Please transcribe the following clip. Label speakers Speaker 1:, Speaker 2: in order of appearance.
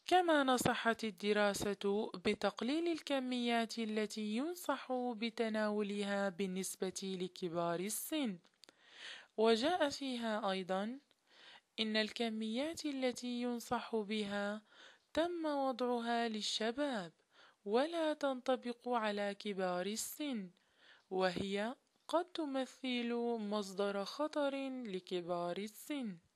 Speaker 1: كما نصحت الدراسة بتقليل الكميات التي ينصح بتناولها بالنسبة لكبار السن، وجاء فيها أيضا إن الكميات التي ينصح بها تم وضعها للشباب ولا تنطبق على كبار السن، وهي قد تمثل مصدر خطر لكبار السن.